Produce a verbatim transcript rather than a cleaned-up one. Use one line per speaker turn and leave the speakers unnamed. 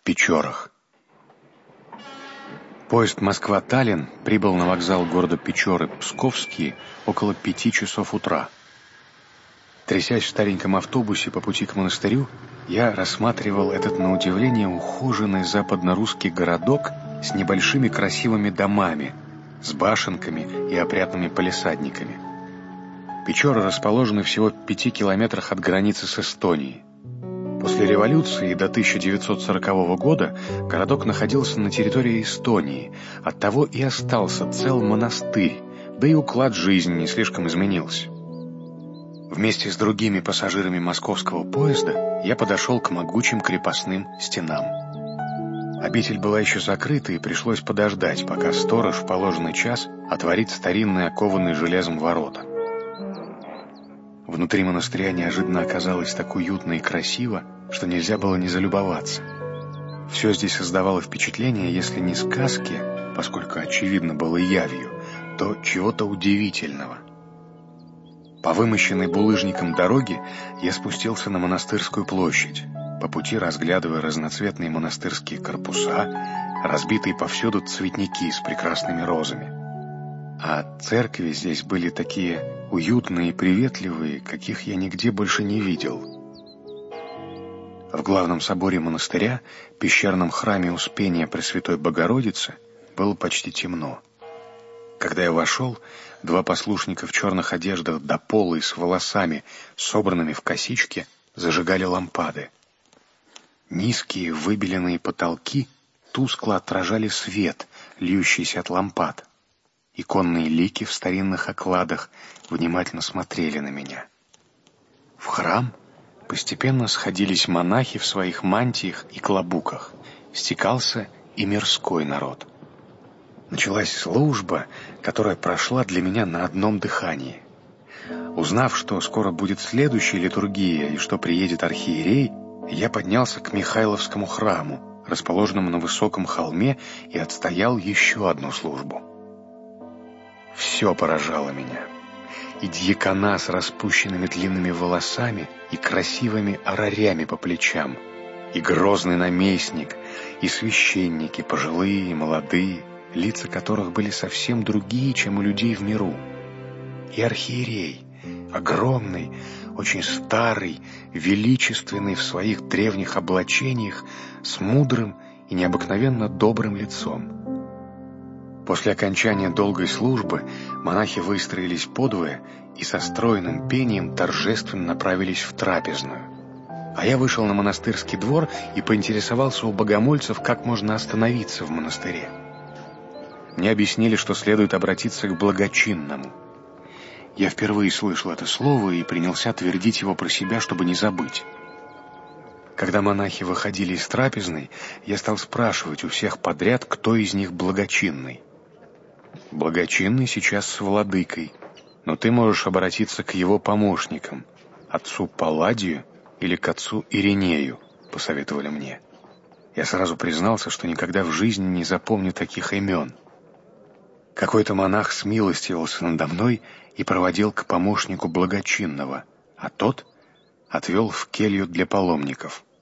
Печорах. Поезд Москва-Таллин прибыл на вокзал города Печоры Псковские около пяти часов утра. Трясясь в стареньком автобусе по пути к монастырю, я рассматривал этот, на удивление, ухоженный западно-русский городок с небольшими красивыми домами, с башенками и опрятными палисадниками. Печоры расположены всего в пяти километрах от границы с Эстонией. После революции до тысяча девятьсот сорокового года городок находился на территории Эстонии, оттого и остался цел монастырь, да и уклад жизни не слишком изменился. Вместе с другими пассажирами московского поезда я подошел к могучим крепостным стенам. Обитель была еще закрыта, и пришлось подождать, пока сторож в положенный час отворит старинные окованные железом ворота. Внутри монастыря неожиданно оказалось так уютно и красиво, что нельзя было не залюбоваться. Все здесь создавало впечатление, если не сказки, поскольку очевидно было явью, то чего-то удивительного. По вымощенной булыжником дороге я спустился на Монастырскую площадь, по пути разглядывая разноцветные монастырские корпуса, разбитые повсюду цветники с прекрасными розами. А церкви здесь были такие уютные и приветливые, каких я нигде больше не видел. В главном соборе монастыря, пещерном храме Успения Пресвятой Богородицы, было почти темно. Когда я вошел, два послушника в черных одеждах до пола и с волосами, собранными в косички, зажигали лампады. Низкие выбеленные потолки тускло отражали свет, льющийся от лампад. Иконные лики в старинных окладах внимательно смотрели на меня. В храм постепенно сходились монахи в своих мантиях и клобуках, стекался и мирской народ. Началась служба, которая прошла для меня на одном дыхании. Узнав, что скоро будет следующая литургия и что приедет архиерей, я поднялся к Михайловскому храму, расположенному на высоком холме, и отстоял еще одну службу. Все поражало меня. И дьякона с распущенными длинными волосами и красивыми орарями по плечам, и грозный наместник, и священники, пожилые и молодые, лица которых были совсем другие, чем у людей в миру. И архиерей, огромный, очень старый, величественный в своих древних облачениях, с мудрым и необыкновенно добрым лицом. После окончания долгой службы монахи выстроились подвое и со стройным пением торжественно направились в трапезную. А я вышел на монастырский двор и поинтересовался у богомольцев, как можно остановиться в монастыре. Мне объяснили, что следует обратиться к благочинному. Я впервые слышал это слово и принялся твердить его про себя, чтобы не забыть. Когда монахи выходили из трапезной, я стал спрашивать у всех подряд, кто из них благочинный. Благочинный сейчас с владыкой, но ты можешь обратиться к его помощникам, отцу Палладию или к отцу Иринею, посоветовали мне. Я сразу признался, что никогда в жизни не запомню таких имен. Какой-то монах смилостивился надо мной и проводил к помощнику благочинного, а тот отвел в келью для паломников.